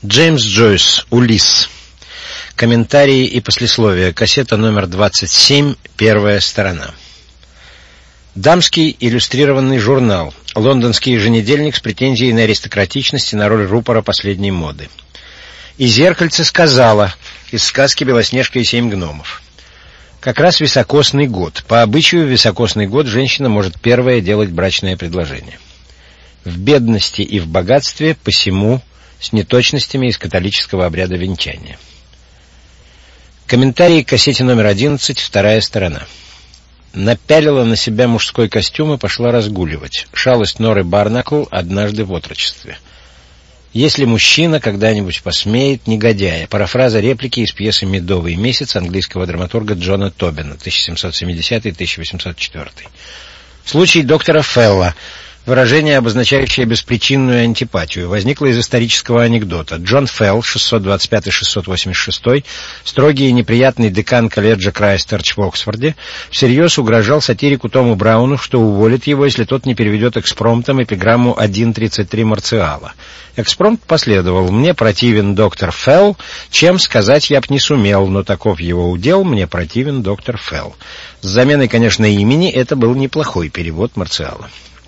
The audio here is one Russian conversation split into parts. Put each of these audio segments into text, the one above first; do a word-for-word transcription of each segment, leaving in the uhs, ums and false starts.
Джеймс Джойс, «Улисс». Комментарии и послесловие. Кассета номер двадцать семь, первая сторона. Дамский иллюстрированный журнал. Лондонский еженедельник с претензией на аристократичность и на роль рупора последней моды. И зеркальце сказала из сказки «Белоснежка и семь гномов». Как раз високосный год. По обычаю, в високосный год женщина может первая делать брачное предложение. В бедности и в богатстве, посему с неточностями из католического обряда венчания. Комментарий к кассете номер одиннадцать, вторая сторона. Напялила на себя мужской костюм и пошла разгуливать. Шалость Норы Барнакл однажды в отрочестве. Если мужчина когда-нибудь посмеет, негодяя. Парафраза реплики из пьесы «Медовый месяц» английского драматурга Джона Тобина, тысяча семьсот семидесятый — тысяча восемьсот четвёртый. Случай доктора Фелла. Выражение, обозначающее беспричинную антипатию, возникло из исторического анекдота. Джон Фелл, шестьсот двадцать пятый — шестьсот восемьдесят шестой, строгий и неприятный декан колледжа Крайстерч в Оксфорде, всерьез угрожал сатирику Тому Брауну, что уволит его, если тот не переведет экспромтом эпиграмму один тридцать три Марциала. Экспромт последовал: «Мне противен доктор Фелл, чем сказать я б не сумел, но таков его удел, мне противен доктор Фелл». С заменой, конечно, имени это был неплохой перевод Марциала.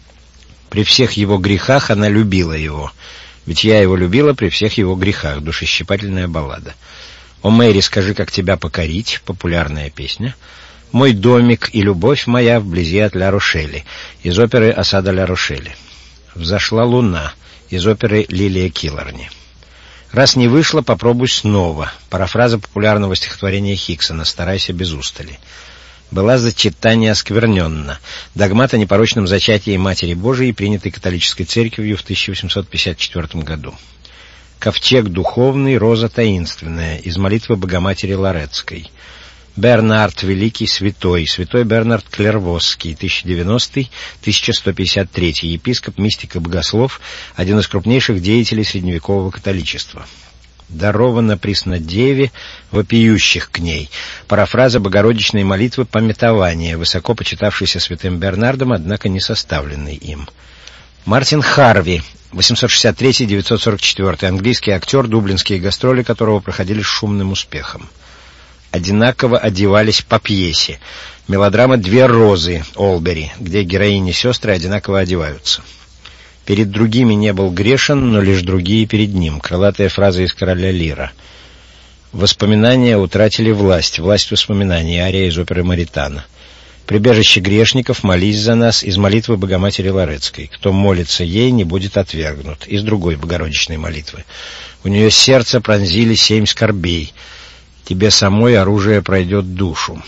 При всех его грехах она любила его. Ведь я его любила при всех его грехах. Душещипательная баллада. «О, Мэри, скажи, как тебя покорить» — популярная песня. «Мой домик и любовь моя вблизи от Ля-Рошели» из оперы «Осада Ля-Рошели». «Взошла луна» из оперы «Лилия Килларни». «Раз не вышло, попробуй снова» — парафраза популярного стихотворения Хиксона «Старайся без устали». «Была зачитание оскверненна» — догмат о непорочном зачатии Матери Божией, принятый католической церковью в тысяча восемьсот пятьдесят четвёртом году. «Ковчег духовный, роза таинственная» из молитвы Богоматери Лоретской. «Бернард Великий Святой», святой Бернард Клервосский, тысяча девяностый — тысяча сто пятьдесят третий, епископ, мистик и богослов, один из крупнейших деятелей средневекового католичества. «Даровано Преснодеве, вопиющих к ней» — парафраза богородичной молитвы памятования, высоко почитавшейся святым Бернардом, однако не составленной им. Мартин Харви, восемьсот шестьдесят третий — девятьсот сорок четвёртый, английский актер, дублинские гастроли которого проходили с шумным успехом. Одинаково одевались по пьесе. Мелодрама «Две розы» Олбери, где героини-сестры одинаково одеваются. «Перед другими не был грешен, но лишь другие перед ним» — крылатая фраза из «Короля Лира». «Воспоминания утратили власть», власть воспоминаний, ария из оперы Маритана. «Прибежище грешников, молись за нас» из молитвы Богоматери Лоретской. «Кто молится ей, не будет отвергнут» из другой богородичной молитвы. «У нее сердце пронзили семь скорбей, тебе самой оружие пройдет душу».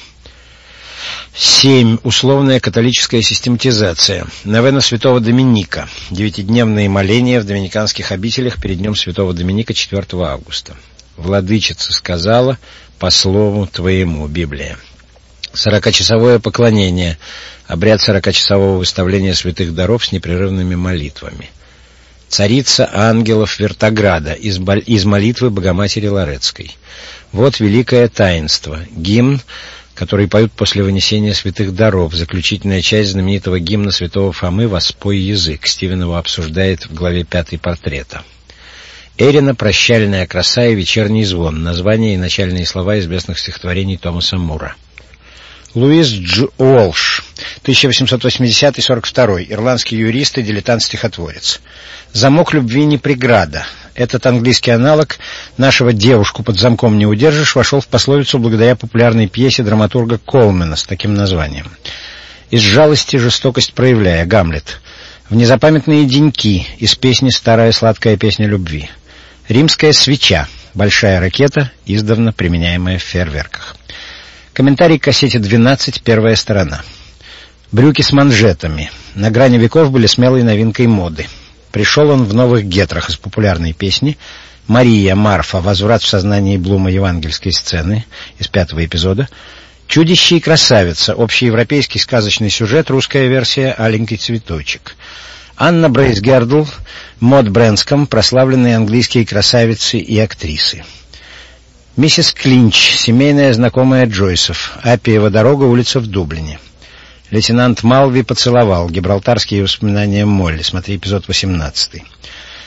Семь. Условная католическая систематизация. Новена святого Доминика. Девятидневные моления в доминиканских обителях перед днем святого Доминика четвёртого августа. Владычица сказала: «По слову твоему». Библия. Сорокачасовое поклонение. Обряд сорокачасового выставления святых даров с непрерывными молитвами. Царица ангелов Вертограда из, из молитвы Богоматери Лоретской. Вот великое таинство. Гимн, который поют после вынесения святых даров. Заключительная часть знаменитого гимна святого Фомы «Воспой язык». Стивенова обсуждает в главе пятой портрета. Эрина «Прощальная краса» и «Вечерний звон». Названия и начальные слова известных стихотворений Томаса Мура. Луис Дж. Уолш, тысяча восемьсот восьмидесятый — сорок второй, ирландский юрист и дилетант-стихотворец. «Замок любви не преграда». Этот английский аналог нашего «девушку под замком не удержишь» вошел в пословицу благодаря популярной пьесе драматурга Колмена с таким названием. «Из жалости жестокость проявляя» Гамлет. «В незапамятные деньки» из песни «Старая сладкая песня любви». «Римская свеча» большая ракета, издавна применяемая в фейерверках. Комментарий к кассете двенадцать, первая сторона. Брюки с манжетами. На грани веков были смелой новинкой моды. Пришел он в новых гетрах из популярной песни. Мария, Марфа, возврат в сознании Блума евангельской сцены из пятого эпизода. Чудище и красавица, общеевропейский сказочный сюжет, русская версия «Аленький цветочек». Анна Брейсгердл, Мод Брэнском, прославленные английские красавицы и актрисы. Миссис Клинч, семейная знакомая Джойсов, Аппиева дорога, улица в Дублине. Лейтенант Малви поцеловал, гибралтарские воспоминания Молли, смотри эпизод восемнадцатый.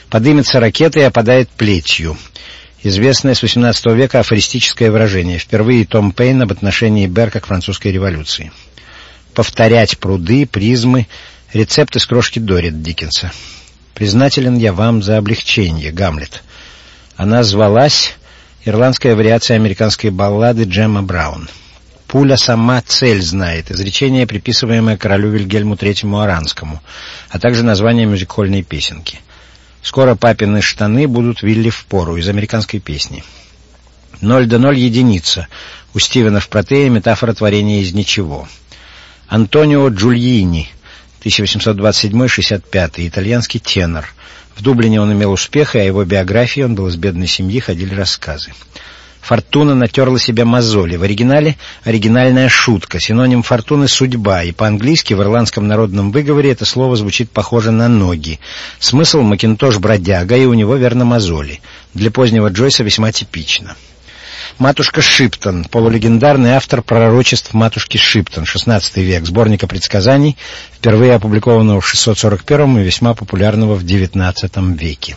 Подымется ракета и опадает плетью. Известное с восемнадцатого века афористическое выражение. Впервые Том Пейн об отношении Берка к французской революции. Повторять пруды, призмы, рецепт из крошки Дорит Диккенса. Признателен я вам за облегчение, Гамлет. Она звалась ирландская вариация американской баллады Джемма Браун. Пуля сама цель знает. Изречение, приписываемое королю Вильгельму третьему Оранскому, а также название мюзик-хольной песенки. Скоро папины штаны будут Вилли впору из американской песни. Ноль до ноль единица. У Стивена в Протее метафора творения из ничего. Антонио Джульини, тысяча восемьсот двадцать седьмой — шестьдесят пятый, итальянский тенор. В Дублине он имел успех, и о его биографии, он был из бедной семьи, ходили рассказы. Фортуна натерла себя мозоли. В оригинале оригинальная шутка. Синоним фортуны — судьба, и по-английски в ирландском народном выговоре это слово звучит похоже на ноги. Смысл — Макинтош бродяга, и у него верно мозоли. Для позднего Джойса весьма типично. Матушка Шиптон, полулегендарный автор пророчеств матушки Шиптон, шестнадцатый век, сборника предсказаний, впервые опубликованного в шестьсот сорок первом и весьма популярного в девятнадцатом веке.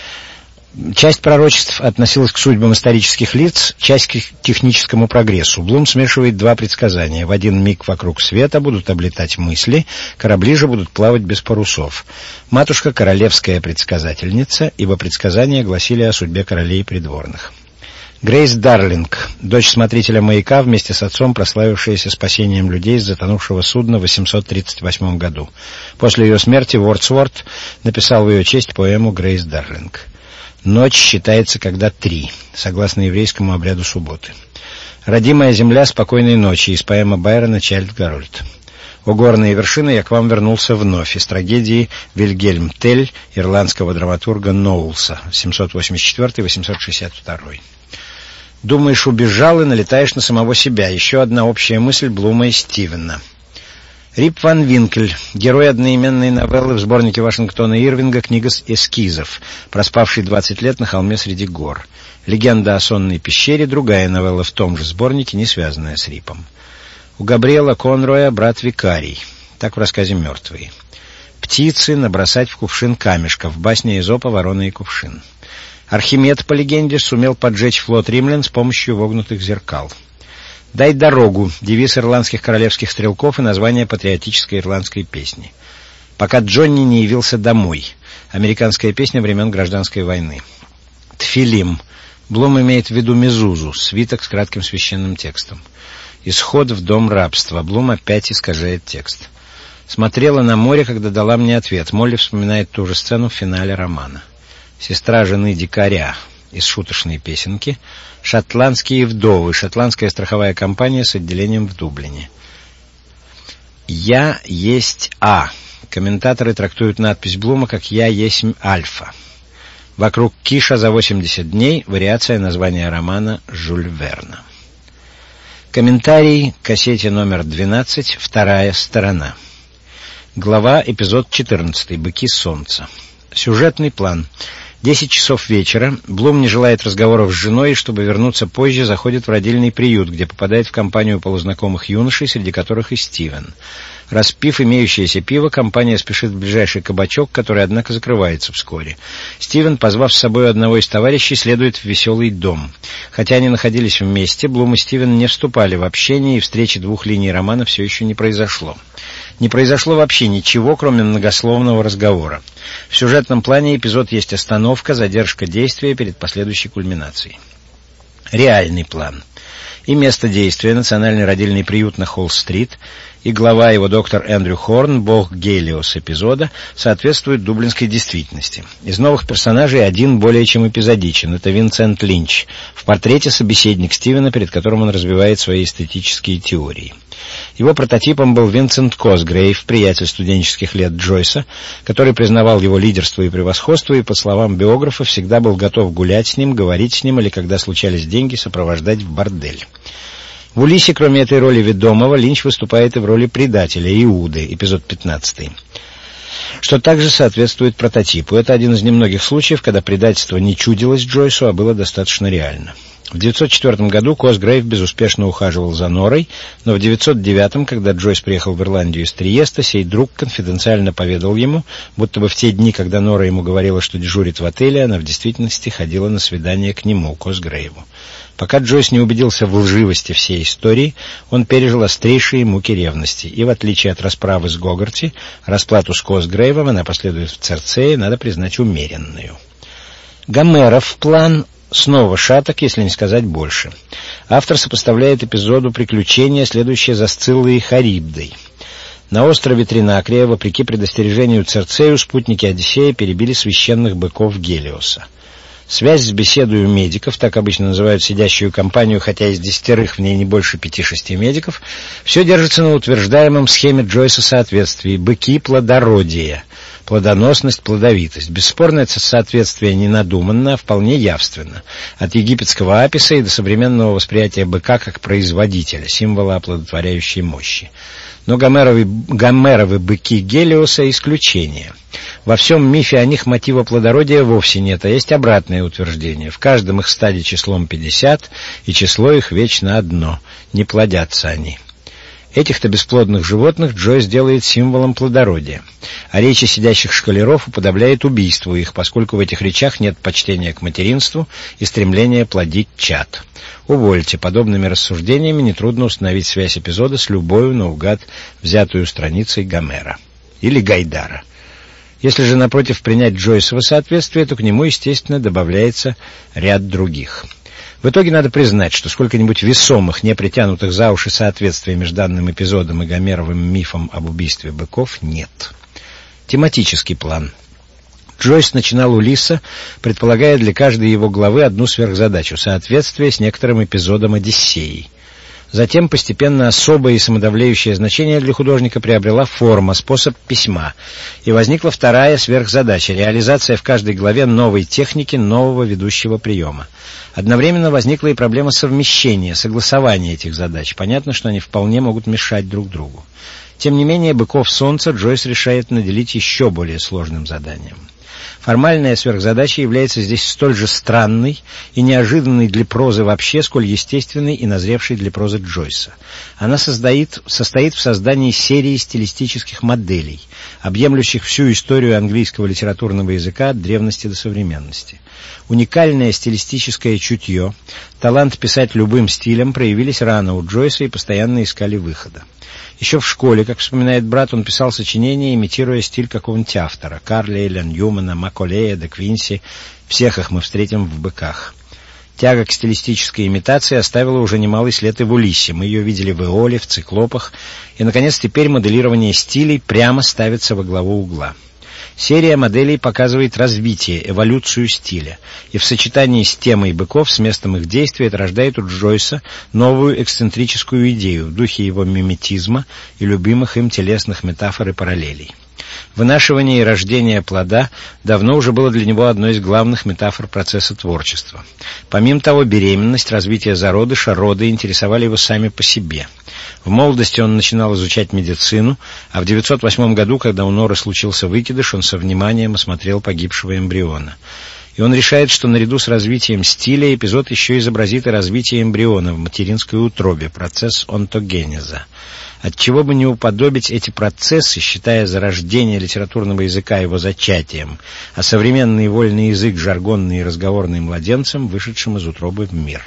Часть пророчеств относилась к судьбам исторических лиц, часть к техническому прогрессу. Блум смешивает два предсказания. В один миг вокруг света будут облетать мысли, корабли же будут плавать без парусов. Матушка — королевская предсказательница, ибо предсказания гласили о судьбе королей и придворных. Грейс Дарлинг, дочь смотрителя маяка, вместе с отцом прославившаяся спасением людей с затонувшего судна в восемьсот тридцать восьмом году. После ее смерти Вордсворт написал в ее честь поэму «Грейс Дарлинг». Ночь считается когда три, согласно еврейскому обряду субботы. «Родимая земля спокойной ночи» из поэмы Байрона «Чайльд Гарольд». «О горные вершины, я к вам вернулся вновь» из трагедии «Вильгельм Тель» ирландского драматурга Ноулса, семьсот восемьдесят четвёртый — восемьсот шестьдесят второй. «Думаешь, убежал и налетаешь на самого себя». Еще одна общая мысль Блума и Стивена. Рип Ван Винкель, герой одноименной новеллы в сборнике Вашингтона Ирвинга «Книга эскизов», проспавший двадцать лет на холме среди гор. «Легенда о сонной пещере» — другая новелла в том же сборнике, не связанная с Рипом. У Габриэла Конроя брат Викарий, так в рассказе «Мертвые». «Птицы набросать в кувшин камешков» в басне Эзопа «Ворона и кувшин». Архимед, по легенде, сумел поджечь флот римлян с помощью вогнутых зеркал. «Дай дорогу» — девиз ирландских королевских стрелков и название патриотической ирландской песни. «Пока Джонни не явился домой» — американская песня времен Гражданской войны. «Тфилим» — Блум имеет в виду мезузу, свиток с кратким священным текстом. «Исход в дом рабства» — Блум опять искажает текст. «Смотрела на море, когда дала мне ответ» — Молли вспоминает ту же сцену в финале романа. «Сестра жены дикаря» из шуточной песенки. «Шотландские вдовы» — шотландская страховая компания с отделением в Дублине. «Я есть А». Комментаторы трактуют надпись Блума как «Я есть Альфа». «Вокруг Киша за восемьдесят дней» — вариация названия романа Жюль Верна. Комментарий к кассете номер двенадцать, вторая сторона. Глава, эпизод четырнадцатый. «Быки солнца». Сюжетный план. Десять часов вечера. Блум не желает разговоров с женой, и, чтобы вернуться позже, заходит в родильный приют, где попадает в компанию полузнакомых юношей, среди которых и Стивен. Распив имеющееся пиво, компания спешит в ближайший кабачок, который, однако, закрывается вскоре. Стивен, позвав с собой одного из товарищей, следует в веселый дом. Хотя они находились вместе, Блум и Стивен не вступали в общение, и встречи двух линий романа все еще не произошло. Не произошло вообще ничего, кроме многословного разговора. В сюжетном плане эпизод есть остановка, задержка действия перед последующей кульминацией. Реальный план. И место действия — национальный родильный приют на Холл-стрит, и глава его доктор Эндрю Хорн, бог Гелиос эпизода, соответствует дублинской действительности. Из новых персонажей один более чем эпизодичен — это Винсент Линч, в портрете собеседник Стивена, перед которым он развивает свои эстетические теории. Его прототипом был Винсент Косгрейв, приятель студенческих лет Джойса, который признавал его лидерство и превосходство и, по словам биографа, всегда был готов гулять с ним, говорить с ним или, когда случались деньги, сопровождать в бордель. В «Улиссе», кроме этой роли ведомого, Линч выступает и в роли предателя Иуды, эпизод пятнадцатый, что также соответствует прототипу. Это один из немногих случаев, когда предательство не чудилось Джойсу, а было достаточно реально. В девятьсот четвёртом году Косгрейв безуспешно ухаживал за Норой, но в девятьсот девятом, когда Джойс приехал в Ирландию из Триеста, сей друг конфиденциально поведал ему, будто бы в те дни, когда Нора ему говорила, что дежурит в отеле, она в действительности ходила на свидание к нему, Косгрейву. Пока Джойс не убедился в лживости всей истории, он пережил острейшие муки ревности, и, в отличие от расправы с Гогарти, расплату с Косгрейвом, она последует в Церцее, надо признать, умеренную. Гомеров план снова шаток, если не сказать больше. Автор сопоставляет эпизоду приключения, следующее за Сциллой и Харибдой. На острове Тринакрия, вопреки предостережению Церцею, спутники Одиссея перебили священных быков Гелиоса. Связь с беседой у медиков, так обычно называют сидящую компанию, хотя из десятерых в ней не больше пяти-шести медиков, все держится на утверждаемом схеме Джойса соответствии: быки плодородия. Плодоносность, плодовитость. Бесспорно, это соответствие не надуманно, а вполне явственно. От египетского аписа и до современного восприятия быка как производителя, символа оплодотворяющей мощи. Но Гомеровы, Гомеровы быки Гелиоса — исключение. Во всем мифе о них мотива плодородия вовсе нет, а есть обратное утверждение. В каждом их стаде числом пятьдесят, и число их вечно одно — не плодятся они. Этих-то бесплодных животных Джойс делает символом плодородия, а речи сидящих школяров уподобляет убийству их, поскольку в этих речах нет почтения к материнству и стремления плодить чад. Увольте, подобными рассуждениями нетрудно установить связь эпизода с любою наугад взятую страницей Гомера или Гайдара. Если же, напротив, принять Джойсово соответствие, то к нему, естественно, добавляется ряд других. В итоге надо признать, что сколько-нибудь весомых, не притянутых за уши соответствий между данным эпизодом и Гомеровым мифом об убийстве быков нет. Тематический план. Джойс начинал Улисса, предполагая для каждой его главы одну сверхзадачу — соответствие с некоторым эпизодом Одиссеи. Затем постепенно особое и самодовлеющее значение для художника приобрела форма, способ письма, и возникла вторая сверхзадача — реализация в каждой главе новой техники, нового ведущего приема. Одновременно возникла и проблема совмещения, согласования этих задач. Понятно, что они вполне могут мешать друг другу. Тем не менее, «Быков солнца» Джойс решает наделить еще более сложным заданием. Формальная сверхзадача является здесь столь же странной и неожиданной для прозы вообще, сколь естественной и назревшей для прозы Джойса. Она создает, состоит в создании серии стилистических моделей, объемлющих всю историю английского литературного языка от древности до современности. Уникальное стилистическое чутье, талант писать любым стилем проявились рано у Джойса и постоянно искали выхода. Еще в школе, как вспоминает брат, он писал сочинения, имитируя стиль какого-нибудь автора — Карлейля, Ньюмана, Маколея, де Квинси. Всех их мы встретим в «Быках». Тяга к стилистической имитации оставила уже немалый след и в Улиссе. Мы ее видели в Эоле, в Циклопах. И, наконец, теперь моделирование стилей прямо ставится во главу угла. Серия моделей показывает развитие, эволюцию стиля, и в сочетании с темой быков, с местом их действия, это рождает у Джойса новую эксцентрическую идею в духе его миметизма и любимых им телесных метафор и параллелей. Вынашивание и рождение плода давно уже было для него одной из главных метафор процесса творчества. Помимо того, беременность, развитие зародыша, роды интересовали его сами по себе. В молодости он начинал изучать медицину, а в девятьсот восьмом году, когда у Норы случился выкидыш, он со вниманием осмотрел погибшего эмбриона. И он решает, что наряду с развитием стиля эпизод еще изобразит и развитие эмбриона в материнской утробе, процесс онтогенеза. Отчего бы не уподобить эти процессы, считая зарождение литературного языка его зачатием, а современный вольный язык жаргонный и разговорный младенцем, вышедшим из утробы в мир.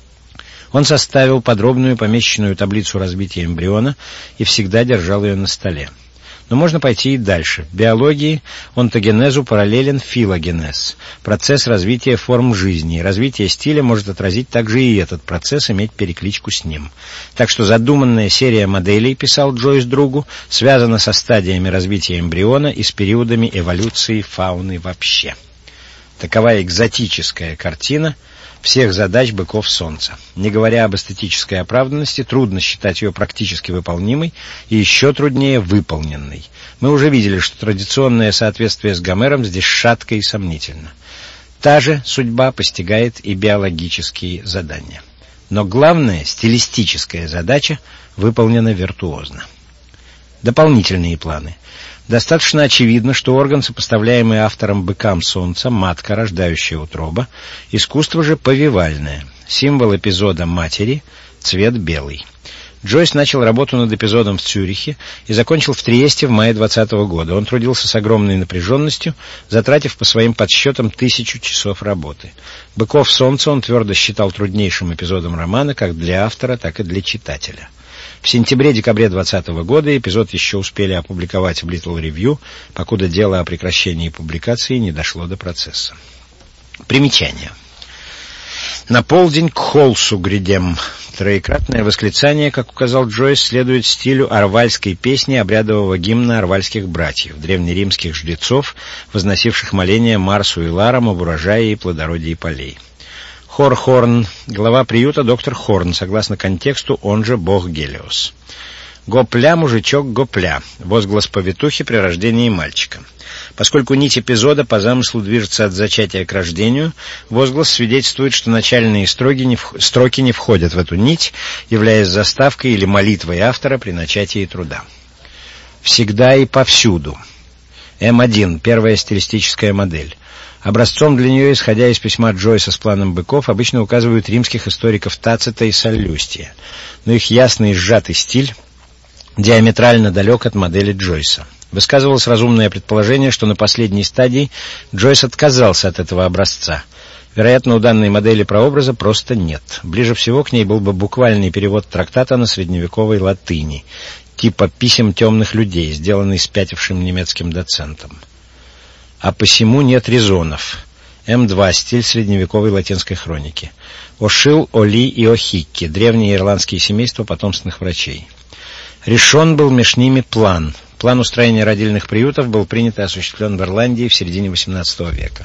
Он составил подробную помещенную таблицу развития эмбриона и всегда держал ее на столе. Но можно пойти и дальше. В биологии онтогенезу параллелен филогенез, процесс развития форм жизни. Развитие стиля может отразить также и этот процесс, иметь перекличку с ним. Так что задуманная серия моделей, писал Джойс другу, связана со стадиями развития эмбриона и с периодами эволюции фауны вообще. Такова экзотическая картина всех задач «Быков солнца». Не говоря об эстетической оправданности, трудно считать ее практически выполнимой и еще труднее выполненной. Мы уже видели, что традиционное соответствие с Гомером здесь шатко и сомнительно. Та же судьба постигает и биологические задания. Но главная стилистическая задача выполнена виртуозно. Дополнительные планы. Достаточно очевидно, что орган, сопоставляемый автором «Быкам солнца», матка, рождающая утроба, искусство же повивальное. Символ эпизода матери — цвет белый. Джойс начал работу над эпизодом в Цюрихе и закончил в Триесте в мае двадцатого года. Он трудился с огромной напряженностью, затратив по своим подсчетам тысячу часов работы. «Быков солнца» он твердо считал труднейшим эпизодом романа как для автора, так и для читателя. В сентябре-декабре двадцатого года эпизод еще успели опубликовать в Little Review, покуда дело о прекращении публикации не дошло до процесса. Примечание. «На полдень к Холсу грядем». Троекратное восклицание, как указал Джойс, следует стилю орвальской песни обрядового гимна орвальских братьев, древнеримских жрецов, возносивших моления Марсу и Ларам об урожае и плодородии полей. Хор Хорн, глава приюта доктор Хорн, согласно контексту, он же бог Гелиос. «Гопля, мужичок, гопля» — возглас повитухи при рождении мальчика. Поскольку нить эпизода по замыслу движется от зачатия к рождению, возглас свидетельствует, что начальные строки не, в... строки не входят в эту нить, являясь заставкой или молитвой автора при начатии труда. «Всегда и повсюду». эм один, первая стилистическая модель. Образцом для нее, исходя из письма Джойса с планом быков, обычно указывают римских историков Тацита и Саллюстия, но их ясный и сжатый стиль диаметрально далек от модели Джойса. Высказывалось разумное предположение, что на последней стадии Джойс отказался от этого образца. Вероятно, у данной модели прообраза просто нет. Ближе всего к ней был бы буквальный перевод трактата на средневековой латыни, типа «Писем темных людей», сделанный спятившим немецким доцентом. А посему нет резонов. эм два, стиль средневековой латинской хроники. Ошил, Оли и Охикки, древние ирландские семейства потомственных врачей. Решен был меж ними план. План устроения родильных приютов был принят и осуществлен в Ирландии в середине восемнадцатого века.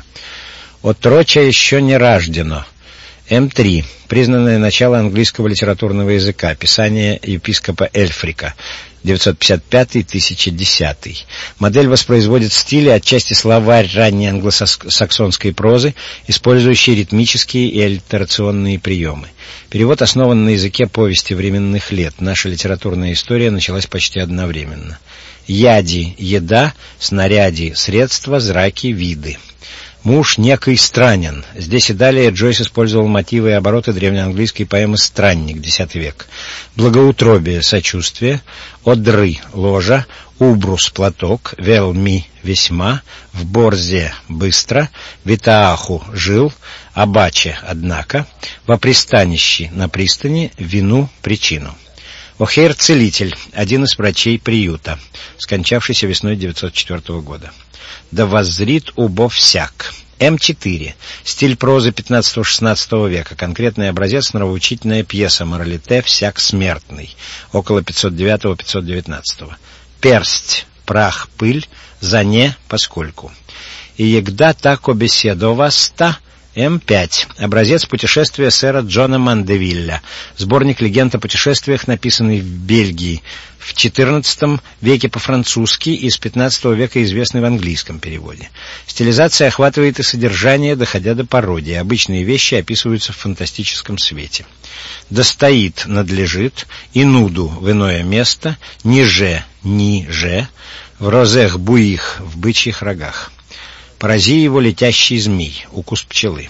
Отроча еще не рождено. эм три. Признанное начало английского литературного языка. Писание епископа Эльфрика. девятьсот пятьдесят пятый — тысяча десятый. Модель воспроизводит стили, отчасти словарь ранней англосаксонской прозы, использующий ритмические и аллитерационные приемы. Перевод основан на языке повести временных лет. Наша литературная история началась почти одновременно. Яди — еда, снаряди — средства, зраки — виды. Муж некий странен. Здесь и далее Джойс использовал мотивы и обороты древнеанглийской поэмы «Странник», десятый век. Благоутробие — сочувствие, одры — ложа, убрус — платок, велми — весьма, в борзе — быстро, витааху — жил, абаче — однако, во пристанищи — на пристани, вину — причину. О'Хейр — целитель, один из врачей приюта, скончавшийся весной девятьсот четвёртого года. Да воззрит убо всяк. эм четыре. Стиль прозы пятнадцатого-шестнадцатого века. Конкретный образец — нравоучительная пьеса «Моралите всяк смертный», около пятьсот девятого — пятьсот девятнадцатого. Персть. Прах, пыль. За не, поскольку. И егда так обеседоваста. эм пять. Образец путешествия сэра Джона Мандевилля. Сборник легенд о путешествиях, написанный в Бельгии в четырнадцатом веке по-французски и с пятнадцатого века известный в английском переводе. Стилизация охватывает и содержание, доходя до пародии. Обычные вещи описываются в фантастическом свете. Достоит — надлежит, и нуду — в иное место, ниже — ниже, в розех буих — в бычьих рогах. Порази его летящий змей, укус пчелы.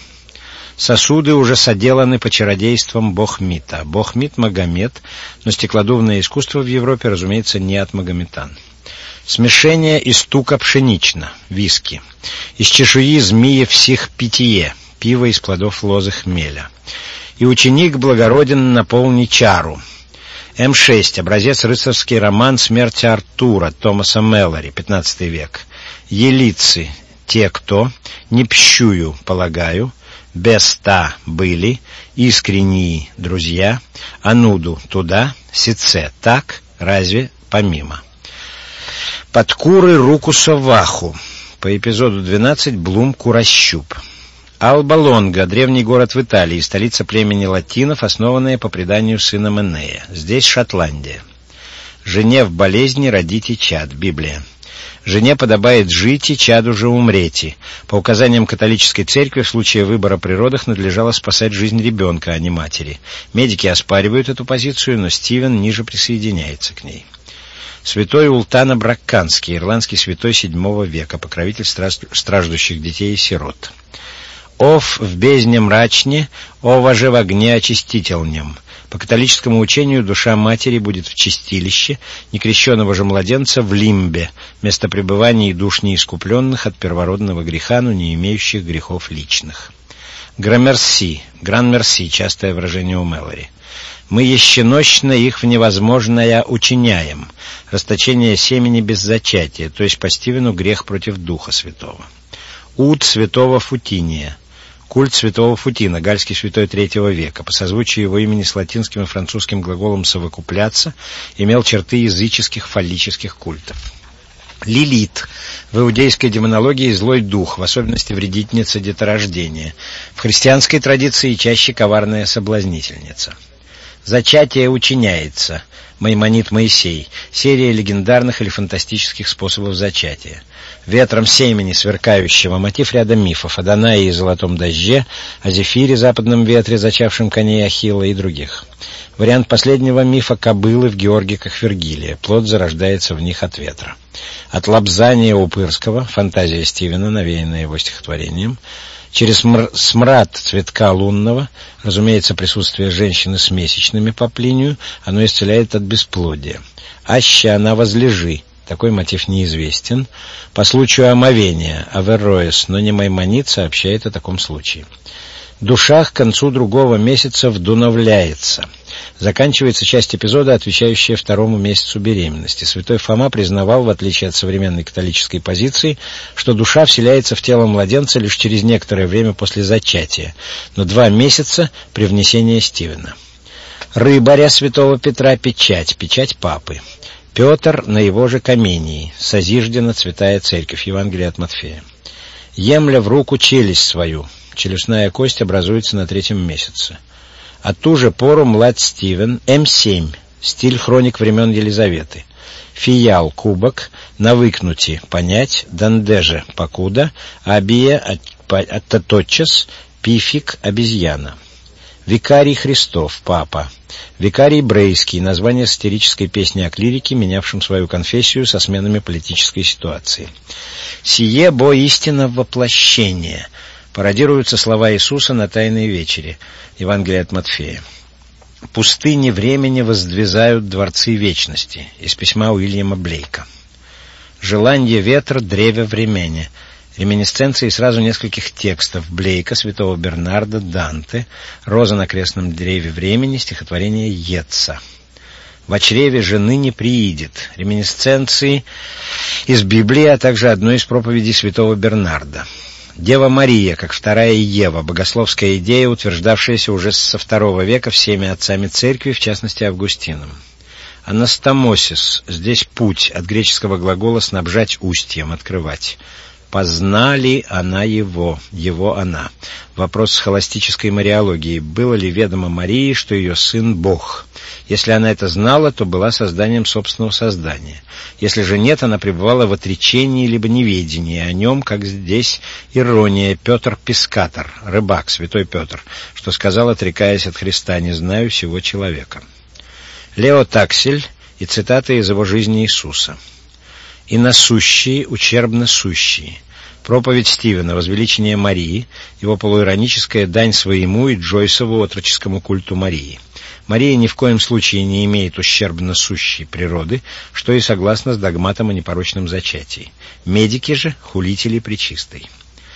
Сосуды уже соделаны по чародействам Бохмита. Бохмит — Магомед, но стеклодувное искусство в Европе, разумеется, не от магометан. Смешение из тука пшенично, виски. Из чешуи змеи всех питье, пиво из плодов лозы хмеля. И ученик благороден наполни чару. эм шесть. Образец рыцарский роман «Смерть Артура» Томаса Мэллори, пятнадцатый век. Елицы — те, кто, не пщую, полагаю, без та были, искренние друзья, ануду туда, сице так, разве помимо. Подкуры рукуса ваху. По эпизоду двенадцать Блум Курощуп. Алба Лонга — древний город в Италии, столица племени латинов, основанная по преданию сыном Энея. Здесь Шотландия. Жене в болезни родите чад. Библия. Жене подобает жить, и чаду же умрете. По указаниям католической церкви в случае выбора при родах надлежало спасать жизнь ребенка, а не матери. Медики оспаривают эту позицию, но Стивен ниже присоединяется к ней. Святой Ултана Бракканский, ирландский святой седьмого века, покровитель страждущих детей и сирот. Ов в бездне мрачне, ова же в огне очистительнем. По католическому учению душа матери будет в чистилище, некрещенного же младенца в лимбе, место пребывания и душ неискупленных от первородного греха, но не имеющих грехов личных. Граммерси, гран-мерси, частое выражение у Мэлори. Мы ещенощно их в невозможное учиняем. Расточение семени без зачатия, то есть по Стивену грех против Духа Святого. Ут святого Футиния. Культ святого Футина, гальский святой третьего века, по созвучию его имени с латинским и французским глаголом «совокупляться», имел черты языческих фаллических культов. Лилит. В иудейской демонологии злой дух, в особенности вредительница деторождения. В христианской традиции чаще коварная соблазнительница. Зачатие учиняется. Маймонид Моисей. Серия легендарных или фантастических способов зачатия. Ветром семени сверкающего. Мотив ряда мифов. О Данае и золотом дожде, о Зефире, западном ветре, зачавшем коней Ахилла и других. Вариант последнего мифа — кобылы в Георгиках Вергилия. Плод зарождается в них от ветра. От лобзания Упырского, фантазия Стивена, навеянная его стихотворением. Через смрад цветка лунного, разумеется, присутствие женщины с месячными по Плинию, оно исцеляет от бесплодия. Аще она возлежи. Такой мотив неизвестен. По случаю омовения, Аверроэс, но не Маймонид сообщает о таком случае. Душа к концу другого месяца вдуновляется. Заканчивается часть эпизода, отвечающая второму месяцу беременности. Святой Фома признавал, в отличие от современной католической позиции, что душа вселяется в тело младенца лишь через некоторое время после зачатия, но два месяца при внесении Стивена. Рыбаря святого Петра печать, печать папы. Петр на его же камении, созиждена святая церковь, Евангелие от Матфея. Емля в руку челюсть свою, челюстная кость образуется на третьем месяце. А ту же пору младь Стивен, эм семь, стиль хроник времен Елизаветы. Фиял, кубок, навыкнути, понять, дандеже, покуда, абия, оттотчас, пифик, обезьяна. Викарий Христов, папа. Викарий Брейский, название сатирической песни о клирике, менявшем свою конфессию со сменами политической ситуации. Сие бо истина воплощение. Пародируются слова Иисуса на Тайной вечере. Евангелие от Матфея. Пустыни времени воздвизают дворцы вечности. Из письма Уильяма Блейка. Желание ветра, древе времени. Реминисценции сразу нескольких текстов Блейка, святого Бернарда, Данте, «Роза на крестном древе времени», стихотворение Йетса. «Во чреве жены не приидет». Реминисценции из Библии, а также одной из проповедей святого Бернарда. Дева Мария, как вторая Ева, богословская идея, утверждавшаяся уже со второго века всеми отцами церкви, в частности Августином. Анастомосис, здесь путь, от греческого глагола «снабжать устьем», «открывать». Познали она его, его она. Вопрос схоластической мариологии. Было ли ведомо Марии, что ее сын — Бог? Если она это знала, то была созданием собственного создания. Если же нет, она пребывала в отречении либо неведении о нем, как здесь ирония. Петр Пискатор, рыбак, святой Петр, что сказал, отрекаясь от Христа: «Не знаю сего человека». Лео Таксель и цитаты из его жизни Иисуса. «И насущие, ущербно сущие». Проповедь Стивена, возвеличение Марии, его полуироническая дань своему и Джойсову отроческому культу Марии. Мария ни в коем случае не имеет ущербно сущей природы, что и согласно с догматом о непорочном зачатии. Медики же — хулители пречистой.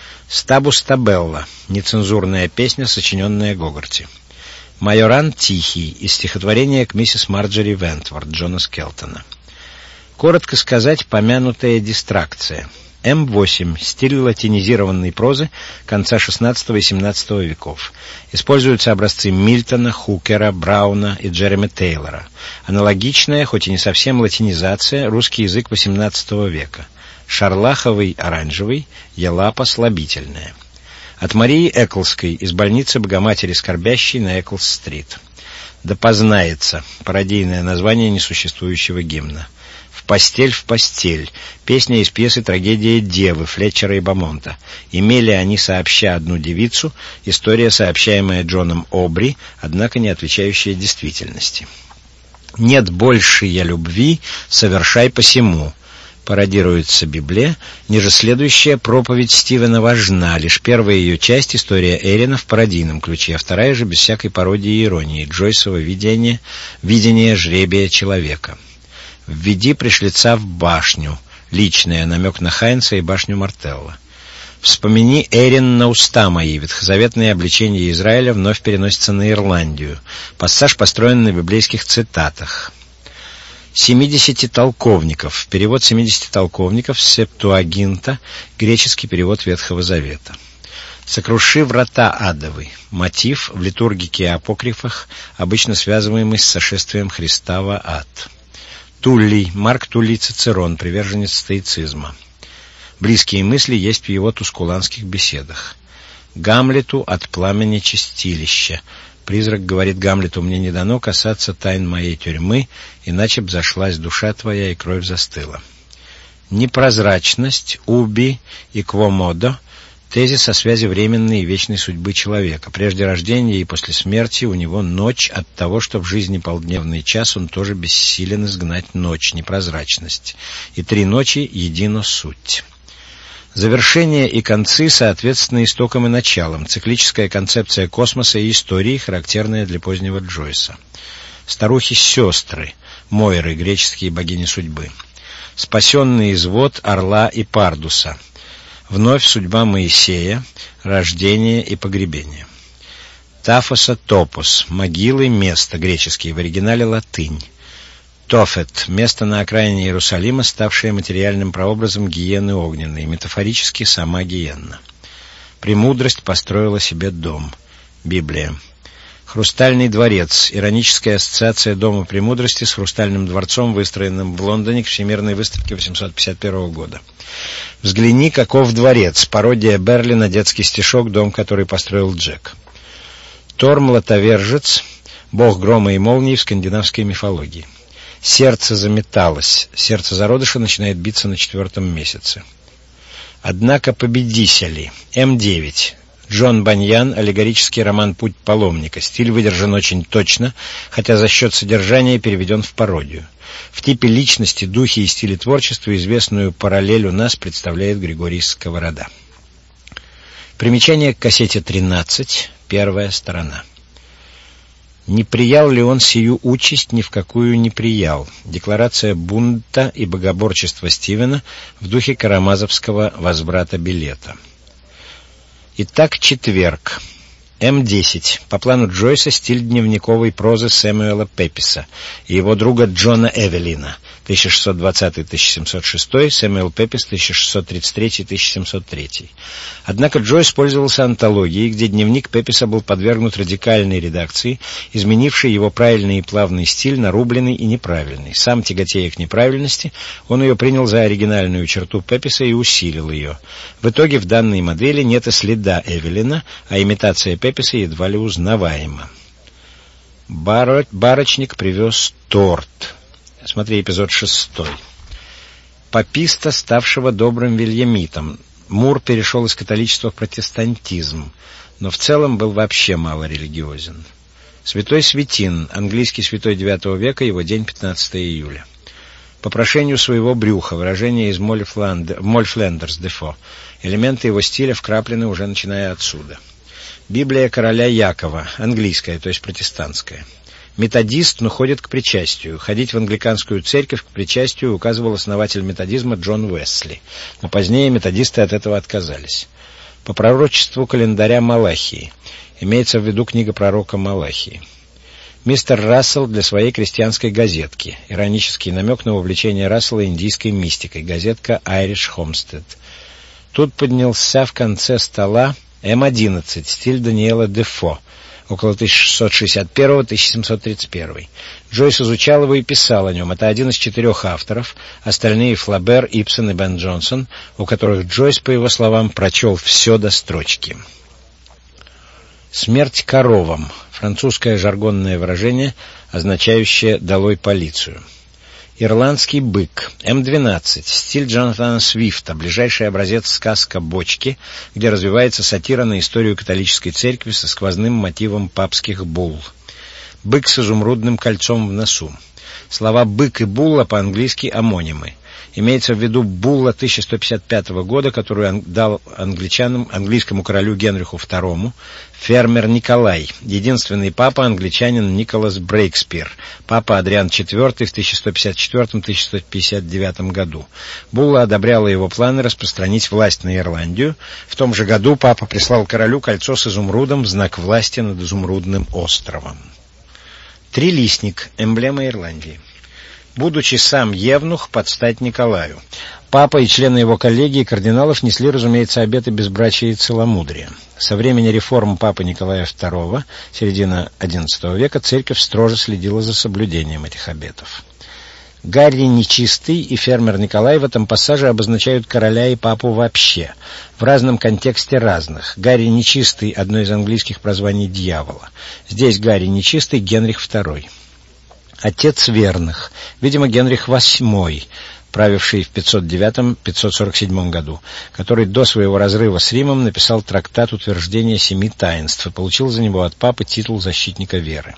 Стабус Табелла, нецензурная песня, сочиненная Гогарти. Майоран Тихий, из стихотворения к миссис Марджори Вентворд Джона Скелтона. Коротко сказать, помянутая дистракция. эм восемь. Стиль латинизированной прозы конца шестнадцатого и семнадцатого веков. Используются образцы Мильтона, Хукера, Брауна и Джереми Тейлора. Аналогичная, хоть и не совсем латинизация, русский язык восемнадцатого века. Шарлаховый оранжевый, Елапа слабительная. От Марии Эклской, из больницы Богоматери Скорбящей на Эклс-стрит. Да познается, пародийное название несуществующего гимна. «В постель, в постель» — песня из пьесы «Трагедия девы» Флетчера и Бамонта. Имели они сообща одну девицу, история, сообщаемая Джоном Обри, однако не отвечающая действительности. «Нет больше я любви, совершай посему». пародируется Библия, ниже следующая проповедь Стивена важна. Лишь первая ее часть, история Эрина, в пародийном ключе, а вторая же без всякой пародии и иронии. Джойсово видение, видение жребия человека. «Введи пришлица в башню». Личное, намек на Хайнца и башню Мартелла. «Вспомини Эрин на уста мои». Ветхозаветное обличение Израиля вновь переносится на Ирландию. Пассаж построен на библейских цитатах. «Семидесяти толковников». Перевод «семидесяти толковников» Септуагинта, греческий перевод Ветхого Завета. «Сокруши врата адовы». Мотив в литургике и апокрифах, обычно связываемый с сошествием Христа в ад. Туллий, Марк Туллий Цицерон, приверженец стоицизма. Близкие мысли есть в его тускуланских беседах. Гамлету от пламени чистилища. Призрак говорит Гамлету: «Мне не дано касаться тайн моей тюрьмы, иначе б зашлась душа твоя и кровь застыла». Непрозрачность, уби и квомодо — тезис о связи временной и вечной судьбы человека. Прежде рождения и после смерти у него ночь от того, что в жизни полдневный час он тоже бессилен изгнать ночь, непрозрачность. И три ночи едино суть. Завершения и концы соответственно истокам и началам. Циклическая концепция космоса и истории, характерная для позднего Джойса. Старухи-сестры, Мойры, греческие богини судьбы. Спасенный извод Орла и Пардуса. Вновь судьба Моисея, рождение и погребение. Тафоса топос, могилы, место, греческий, в оригинале латынь. Тофет, место на окраине Иерусалима, ставшее материальным прообразом гиены огненной, метафорически сама гиенна. Премудрость построила себе дом. Библия. Хрустальный дворец, ироническая ассоциация Дома Премудрости с Хрустальным дворцом, выстроенным в Лондоне к Всемирной выставке восемьсот пятьдесят первого года. Взгляни, каков дворец, пародия Берли на детский стишок «Дом, который построил Джек». Тор Млотовержец, бог грома и молнии в скандинавской мифологии. Сердце заметалось, сердце зародыша начинает биться на четвертом месяце. Однако победители. Эм девять. Джон Баньян, аллегорический роман «Путь паломника». Стиль выдержан очень точно, хотя за счет содержания переведен в пародию. В типе личности, духе и стиле творчества известную параллель у нас представляет Григорий Сковорода. Примечание к кассете тринадцать, первая сторона. Не приял ли он сию участь, ни в какую не приял. Декларация бунта и богоборчества Стивена в духе карамазовского возврата билета. Итак, четверг. Эм десять. По плану Джойса стиль дневниковой прозы Сэмюэла Пеписа и его друга Джона Эвелина. тысяча шестьсот двадцатый — тысяча семьсот шестой, Сэмюэл Пепис тысяча шестьсот тридцать третий — тысяча семьсот третий. Однако Джойс пользовался антологией, где дневник Пеписа был подвергнут радикальной редакции, изменившей его правильный и плавный стиль на рубленый и неправильный. Сам, тяготея к неправильности, он ее принял за оригинальную черту Пеписа и усилил ее. В итоге в данной модели нет и следа Эвелина, а имитация Пеписа едва ли узнаваема. Бар... Барочник привез торт. Смотри эпизод шестой. Паписта, ставшего добрым вильямитом. Мур перешел из католичества в протестантизм, но в целом был вообще мало религиозен. Святой Светин, английский святой девятого века, его день пятнадцатого июля. По прошению своего брюха, выражение из Моль Флендерс Дефо. Элементы его стиля вкраплены уже начиная отсюда. Библия короля Якова, английская, то есть протестантская. Методист, но ходит к причастию. Ходить в англиканскую церковь к причастию указывал основатель методизма Джон Уэсли, но позднее методисты от этого отказались. По пророчеству календаря Малахии. Имеется в виду книга пророка Малахии. Мистер Рассел для своей крестьянской газетки. Иронический намек на увлечение Рассела индийской мистикой. Газетка Irish Homestead. Тут поднялся в конце стола Эм одиннадцать, стиль Даниэла Дефо, около тысяча шестьсот шестьдесят первого — тысяча семьсот тридцать первый. Джойс изучал его и писал о нем. Это один из четырех авторов, остальные — Флабер, Ипсон и Бен Джонсон, у которых Джойс, по его словам, прочел все до строчки. «Смерть коровам» — французское жаргонное выражение, означающее «долой полицию». Ирландский бык. Эм двенадцать. Стиль Джонатана Свифта. Ближайший образец сказка «Бочки», где развивается сатира на историю католической церкви со сквозным мотивом папских булл. Бык с изумрудным кольцом в носу. Слова «бык» и «булла» по-английски амонимы. Имеется в виду булла тысяча сто пятьдесят пятого года, которую он дал англичанам, английскому королю Генриху второму, фермер Николай, единственный папа англичанин Николас Брейкспир, папа Адриан четвёртый в тысяча сто пятьдесят четвёртом — тысяча сто пятьдесят девятом году. Булла одобряла его планы распространить власть на Ирландию. В том же году папа прислал королю кольцо с изумрудом в знак власти над изумрудным островом. Трилистник — эмблема Ирландии. Будучи сам евнух под стать Николаю, папа и члены его коллегии кардиналов несли, разумеется, обеты безбрачия и целомудрия. Со времени реформ папы Николая второго, середина одиннадцатого века, церковь строже следила за соблюдением этих обетов. Гарри Нечистый и фермер Николай в этом пассаже обозначают короля и папу вообще, в разном контексте разных. Гарри Нечистый — одно из английских прозваний дьявола. Здесь Гарри Нечистый — Генрих второй. Отец верных, видимо, Генрих восьмой, правивший в пятьсот девятом — пятьсот сорок седьмом году, который до своего разрыва с Римом написал трактат утверждения семи таинств и получил за него от папы титул защитника веры.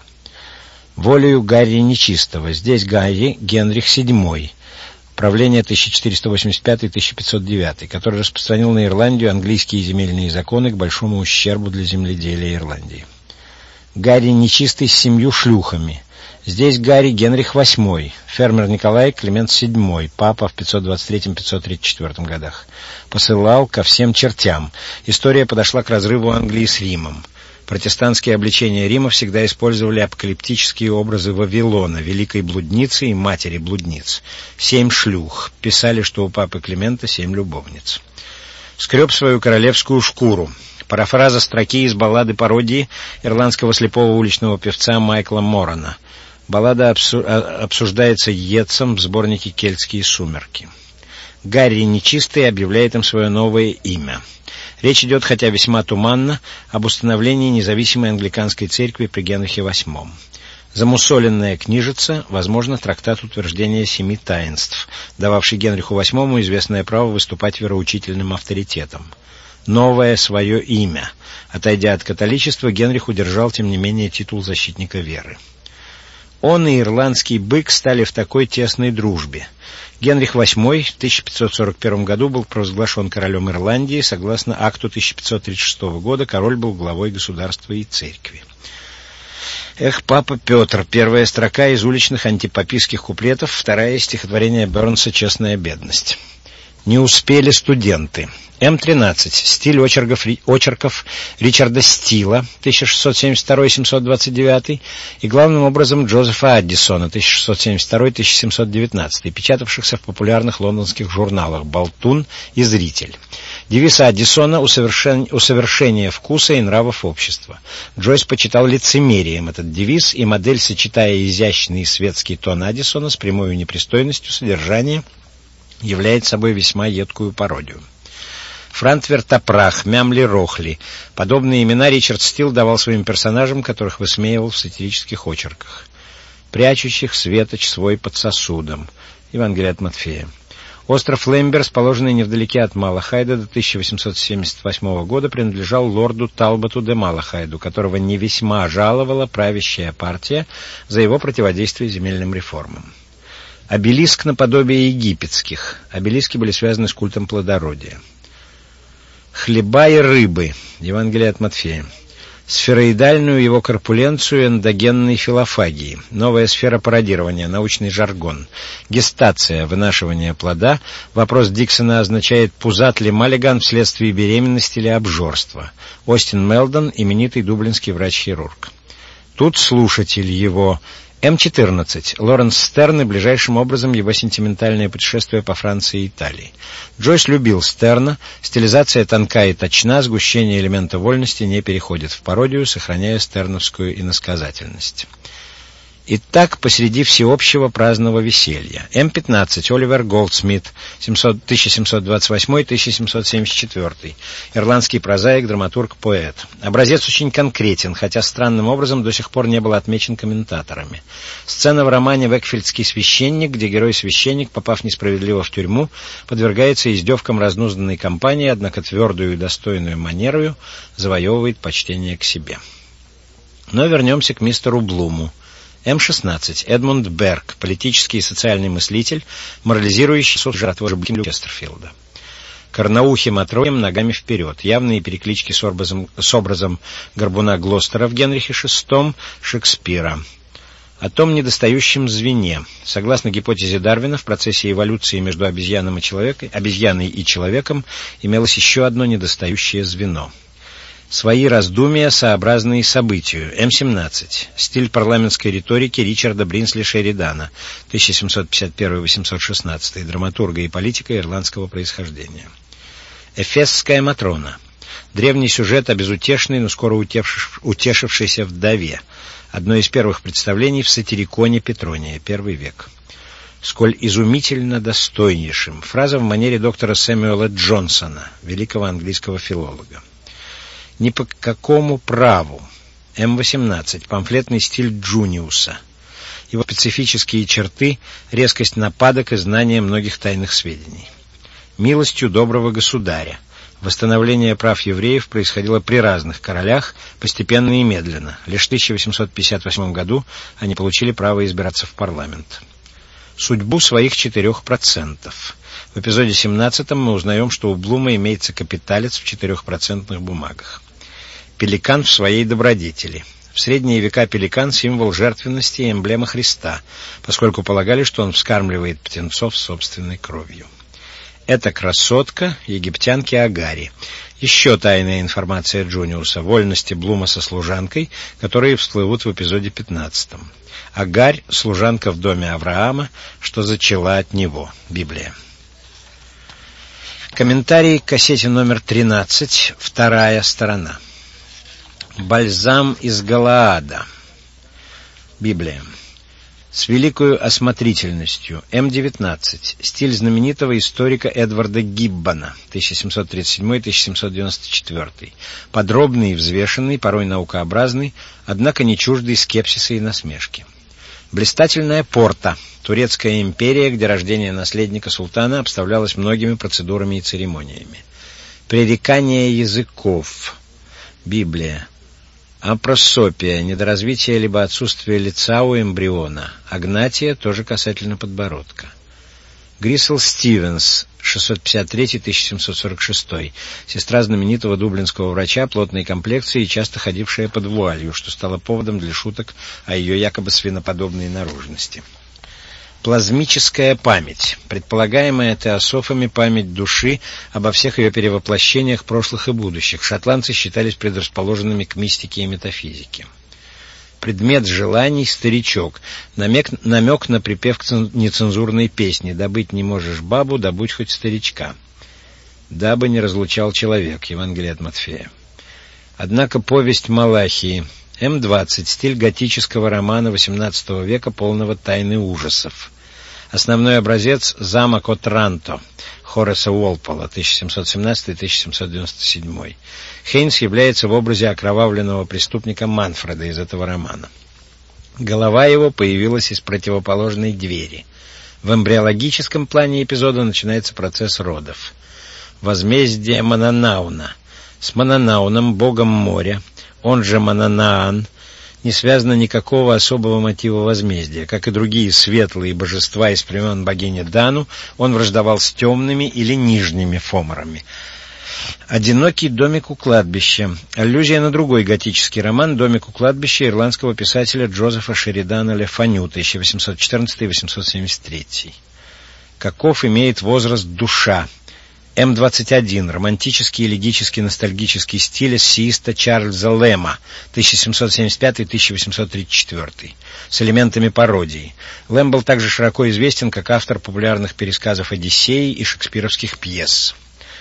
Волею Гарри Нечистого. Здесь Гарри Генрих седьмой, правление тысяча четыреста восемьдесят пятый — тысяча пятьсот девятый, который распространил на Ирландию английские земельные законы к большому ущербу для земледелия Ирландии. Гарри Нечистый с семью шлюхами. Здесь Гарри Генрих восьмой, фермер Николай Климент седьмой, папа в пятьсот двадцать третьем — пятьсот тридцать четвёртом годах. Посылал ко всем чертям. История подошла к разрыву Англии с Римом. Протестантские обличения Рима всегда использовали апокалиптические образы Вавилона, великой блудницы и матери блудниц. Семь шлюх. Писали, что у папы Климента семь любовниц. Скреб свою королевскую шкуру. Парафраза строки из баллады-пародии ирландского слепого уличного певца Майкла Морана. Баллада обсуждается Йетсом в сборнике «Кельтские сумерки». Гарри Нечистый объявляет им свое новое имя. Речь идет, хотя весьма туманно, об установлении независимой англиканской церкви при Генрихе восьмом. Замусоленная книжица, возможно, трактат утверждения семи таинств, дававший Генриху восьмому известное право выступать вероучительным авторитетом. Новое свое имя. Отойдя от католичества, Генрих удержал, тем не менее, титул защитника веры. Он и ирландский бык стали в такой тесной дружбе. Генрих восьмой в тысяча пятьсот сорок первом году был провозглашен королем Ирландии. Согласно акту тысяча пятьсот тридцать шестого года, король был главой государства и церкви. Эх, папа Петр. Первая строка из уличных антипапистских куплетов, вторая из стихотворения Бернса «Честная бедность». Не успели студенты. Эм тринадцать. Стиль очерков, очерков Ричарда Стила, тысяча шестьсот семьдесят второй — семьсот двадцать девятый, и главным образом Джозефа Аддисона, тысяча шестьсот семьдесят второй — тысяча семьсот девятнадцатый, печатавшихся в популярных лондонских журналах «Болтун» и «Зритель». Девиз Аддисона — усовершен... усовершение вкуса и нравов общества. Джойс почитал лицемерием этот девиз, и модель, сочетая изящный светский тон Аддисона с прямой непристойностью содержания, является собой весьма едкую пародию. Франтвертапрах, Мямли-Рохли. Подобные имена Ричард Стил давал своим персонажам, которых высмеивал в сатирических очерках. Прячущих светоч свой под сосудом. Евангелие от Матфея. Остров Лембер, расположенный невдалеке от Малахайда, до тысяча восемьсот семьдесят восьмого года принадлежал лорду Талботу де Малахайду, которого не весьма жаловала правящая партия за его противодействие земельным реформам. Обелиск наподобие египетских. Обелиски были связаны с культом плодородия. Хлеба и рыбы. Евангелие от Матфея. Сфероидальную его корпуленцию эндогенной филофагии. Новая сфера пародирования, научный жаргон. Гестация, вынашивание плода. Вопрос Диксона означает, пузат ли Маллиган вследствие беременности или обжорства. Остин Мелдон, именитый дублинский врач-хирург. Тут слушатель его. Эм четырнадцать. Лоренс Стерн и ближайшим образом его сентиментальное путешествие по Франции и Италии. Джойс любил Стерна, стилизация тонка и точна, сгущение элемента вольности не переходит в пародию, сохраняя стерновскую иносказательность. Итак, посреди всеобщего праздного веселья. Эм пятнадцать. Оливер Голдсмит, тысяча семьсот двадцать восьмой — тысяча семьсот семьдесят четвёртый. Ирландский прозаик, драматург, поэт. Образец очень конкретен, хотя странным образом до сих пор не был отмечен комментаторами. Сцена в романе «Векфельдский священник», где герой-священник, попав несправедливо в тюрьму, подвергается издевкам разнузданной компании, однако твердую и достойную манерою завоевывает почтение к себе. Но вернемся к мистеру Блуму. Эм шестнадцать. Эдмунд Берг, политический и социальный мыслитель, морализирующий жертву Честерфилда. Корноухим отродьем ногами вперед. Явные переклички с образом, с образом горбуна Глостера в Генрихе шестом Шекспира. О том недостающем звене. Согласно гипотезе Дарвина, в процессе эволюции между обезьяном и человеком, обезьяной и человеком имелось еще одно недостающее звено. Свои раздумья, сообразные событию. Эм семнадцать. Стиль парламентской риторики Ричарда Бринсли Шеридана, тысяча семьсот пятьдесят первый — восемьсот шестнадцатый, драматурга и политика ирландского происхождения. Эфесская Матрона. Древний сюжет о безутешной, но скоро утешившейся вдове. Одно из первых представлений в сатириконе Петрония, первый век. Сколь изумительно достойнейшим. Фраза в манере доктора Сэмюэла Джонсона, великого английского филолога. Ни по какому праву. Эм восемнадцать. Памфлетный стиль Джуниуса. Его специфические черты, резкость нападок и знание многих тайных сведений. Милостью доброго государя. Восстановление прав евреев происходило при разных королях, постепенно и медленно. Лишь в тысяча восемьсот пятьдесят восьмом году они получили право избираться в парламент. Судьбу своих четырех процентов. В эпизоде семнадцатом мы узнаем, что у Блума имеется капиталец в четырехпроцентных бумагах. Пеликан в своей добродетели. В средние века пеликан — символ жертвенности и эмблема Христа, поскольку полагали, что он вскармливает птенцов собственной кровью. Это красотка египтянки Агари. Еще тайная информация Джуниуса. Вольности Блума со служанкой, которые всплывут в эпизоде пятнадцатом. Агарь — служанка в доме Авраама, что зачала от него. Библия. Комментарий к кассете номер тринадцать, вторая сторона. Бальзам из Галаада. Библия. С великою осмотрительностью. Эм девятнадцать. Стиль знаменитого историка Эдварда Гиббона, тысяча семьсот тридцать седьмой — тысяча семьсот девяносто четвёртый. Подробный и взвешенный, порой наукообразный, однако не чуждый скепсиса и насмешки. Блистательная Порта. Турецкая империя, где рождение наследника султана обставлялось многими процедурами и церемониями. Пререкание языков. Библия. Апросопия, недоразвитие либо отсутствие лица у эмбриона. Агнатия, тоже касательно подбородка. Грисел Стивенс, шестьсот пятьдесят третий — тысяча семьсот сорок шестой, сестра знаменитого дублинского врача, плотной комплекции и часто ходившая под вуалью, что стало поводом для шуток о ее якобы свиноподобной наружности. Плазмическая память. Предполагаемая теософами память души обо всех ее перевоплощениях прошлых и будущих. Шотландцы считались предрасположенными к мистике и метафизике. Предмет желаний — старичок. Намек, намек на припев к нецензурной песне «Добыть не можешь бабу, добудь хоть старичка». Дабы не разлучал человек. Евангелие от Матфея. Однако повесть Малахии. Эм двадцать. Стиль готического романа восемнадцатого века, полного тайны ужасов. Основной образец — замок Отранто Хорреса Уолпола, тысяча семьсот семнадцатый — тысяча семьсот девяносто седьмой. Хейнс является в образе окровавленного преступника Манфреда из этого романа. Голова его появилась из противоположной двери. В эмбриологическом плане эпизода начинается процесс родов. Возмездие Мананауна. С Мананауном, богом моря, он же Мананаан, не связано никакого особого мотива возмездия. Как и другие светлые божества из племен богини Дану, он враждовал с темными или нижними фоморами. «Одинокий домик у кладбища». Аллюзия на другой готический роман «Домик у кладбища» ирландского писателя Джозефа Шеридана Ле Фаню, тысяча восемьсот четырнадцатый — восемьсот семьдесят третий. Каков имеет возраст душа? Эм двадцать один. Романтический, элегический, ностальгический стиль эссеиста Чарльза Лэма, тысяча семьсот семьдесят пятый — тысяча восемьсот тридцать четвёртый, с элементами пародии. Лэм был также широко известен как автор популярных пересказов Одиссеи и шекспировских пьес.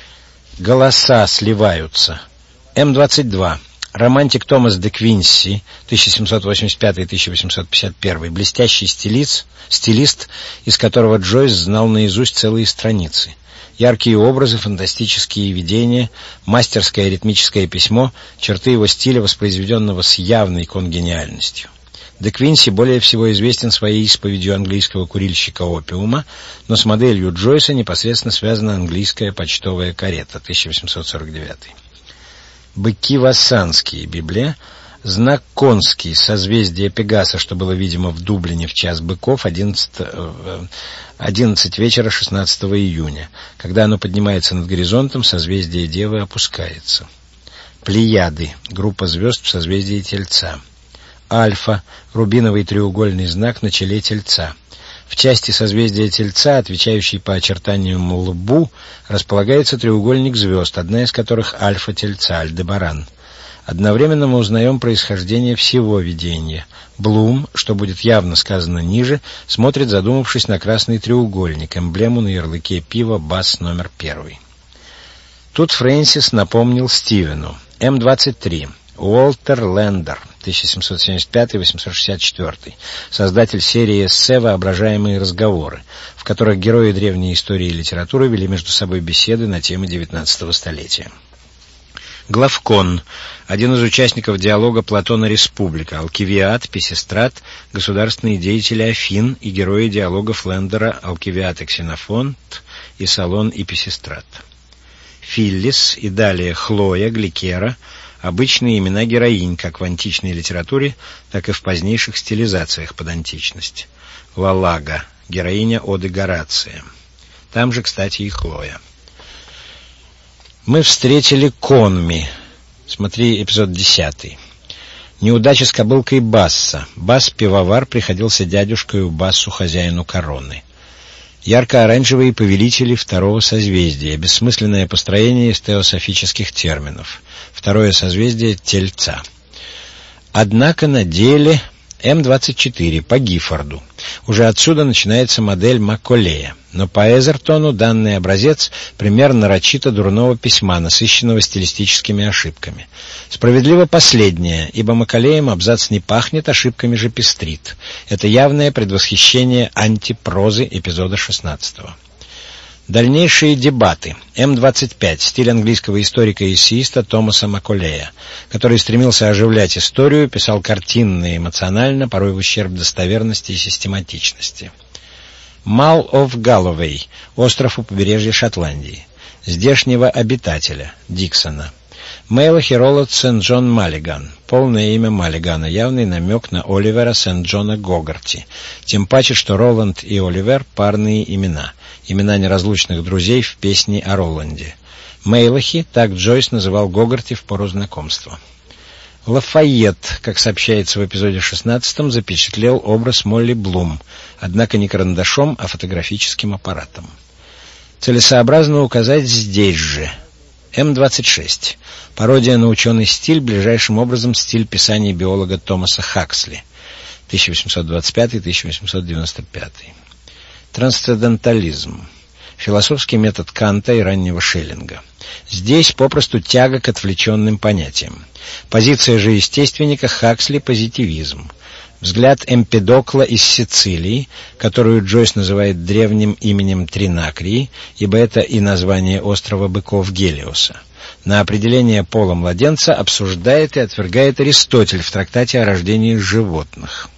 Голоса сливаются. Эм двадцать два. Романтик Томас де Квинси, тысяча семьсот восемьдесят пятый — тысяча восемьсот пятьдесят первый, блестящий стилист, стилист, из которого Джойс знал наизусть целые страницы. Яркие образы, фантастические видения, мастерское ритмическое письмо, черты его стиля, воспроизведенного с явной конгениальностью. Де Квинси более всего известен своей исповедью английского курильщика опиума, но с моделью Джойса непосредственно связана английская почтовая карета, тысяча восемьсот сорок девятый. Быки вассанские. Библия. Знак конский, созвездие Пегаса, что было видимо в Дублине в час быков, одиннадцать вечера шестнадцатого июня. Когда оно поднимается над горизонтом, созвездие Девы опускается. Плеяды, группа звезд в созвездии Тельца. Альфа, рубиновый треугольный знак на челе Тельца. В части созвездия Тельца, отвечающей по очертаниям лбу, располагается треугольник звезд, одна из которых Альфа Тельца, Альдебаран. Одновременно мы узнаем происхождение всего видения. Блум, что будет явно сказано ниже, смотрит, задумавшись на красный треугольник, эмблему на ярлыке пива «Басс номер первый». Тут Фрэнсис напомнил Стивену. эм двадцать три. Уолтер Лендер, тысяча семьсот семьдесят пятый — восемьсот шестьдесят четвёртый, создатель серии эссе «Воображаемые разговоры», в которых герои древней истории и литературы вели между собой беседы на темы девятнадцатого столетия. Главкон, один из участников диалога Платона-Республика, Алкивиад, Писистрат, государственные деятели Афин и герои диалогов Лендера, Алкивиад и Ксенофонт, и Солон и Писистрат. Филлис и далее Хлоя, Гликера, обычные имена героинь, как в античной литературе, так и в позднейших стилизациях под античность. Лалага, героиня оды Горация. Там же, кстати, и Хлоя. Мы встретили Конми. Смотри эпизод десятый. Неудача с кобылкой Басса. Бас-пивовар приходился дядюшкою Бассу, хозяину короны. Ярко-оранжевые повелители второго созвездия. Бессмысленное построение из теософических терминов. Второе созвездие Тельца. Однако на деле эм двадцать четыре по Гиффорду. Уже отсюда начинается модель Макколея. Но по Эзертону данный образец — пример нарочито дурного письма, насыщенного стилистическими ошибками. Справедливо последнее, ибо Макколеем абзац не пахнет, ошибками же пестрит. Это явное предвосхищение антипрозы эпизода шестнадцатого. Дальнейшие дебаты. эм двадцать пять. Стиль английского историка и эссеиста Томаса Макколея, который стремился оживлять историю, писал картинно и эмоционально, порой в ущерб достоверности и систематичности. Мал оф Галловей. Остров у побережья Шотландии. Здешнего обитателя. Диксона. Мейлах и Роланд Сент-Джон Маллиган. Полное имя Маллигана, явный намек на Оливера Сент-Джона Гогарти. Тем паче, что Роланд и Оливер — парные имена. Имена неразлучных друзей в песне о Роланде. Мейлахи, так Джойс называл Гогарти в пору знакомства. Лафайет, как сообщается в эпизоде шестнадцатом, запечатлел образ Молли Блум, однако не карандашом, а фотографическим аппаратом. Целесообразно указать здесь же. эм двадцать шесть. Пародия на ученый стиль, ближайшим образом стиль писания биолога Томаса Хаксли, тысяча восемьсот двадцать пятый — тысяча восемьсот девяносто пятый. Трансцендентализм. Философский метод Канта и раннего Шеллинга. Здесь попросту тяга к отвлеченным понятиям. Позиция же естественника Хаксли — позитивизм. Взгляд Эмпедокла из Сицилии, которую Джойс называет древним именем Тринакрии, ибо это и название острова быков Гелиоса. На определение пола младенца обсуждает и отвергает Аристотель в трактате о рождении животных.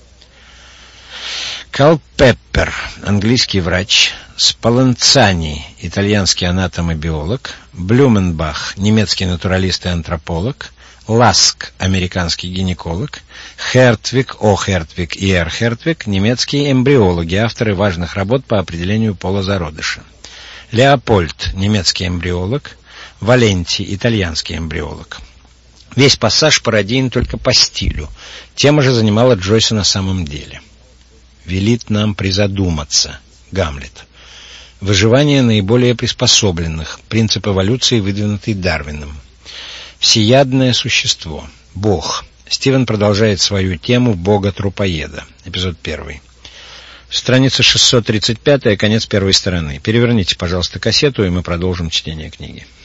Калпеппер, английский врач, Спаланцани, итальянский анатом и биолог, Блюменбах, немецкий натуралист и антрополог, Ласк, американский гинеколог, Хертвиг, О. Хертвиг и Р. Хертвиг, немецкие эмбриологи, авторы важных работ по определению пола зародыша, Леопольд, немецкий эмбриолог, Валентий, итальянский эмбриолог. Весь пассаж пародиен только по стилю. Тема же занимала Джойса на самом деле. Велит нам призадуматься. Гамлет. Выживание наиболее приспособленных. Принцип эволюции, выдвинутый Дарвином. Всеядное существо. Бог. Стивен продолжает свою тему бога-трупоеда. Эпизод первый. Страница шестьсот тридцать пять, конец первой стороны. Переверните, пожалуйста, кассету, и мы продолжим чтение книги.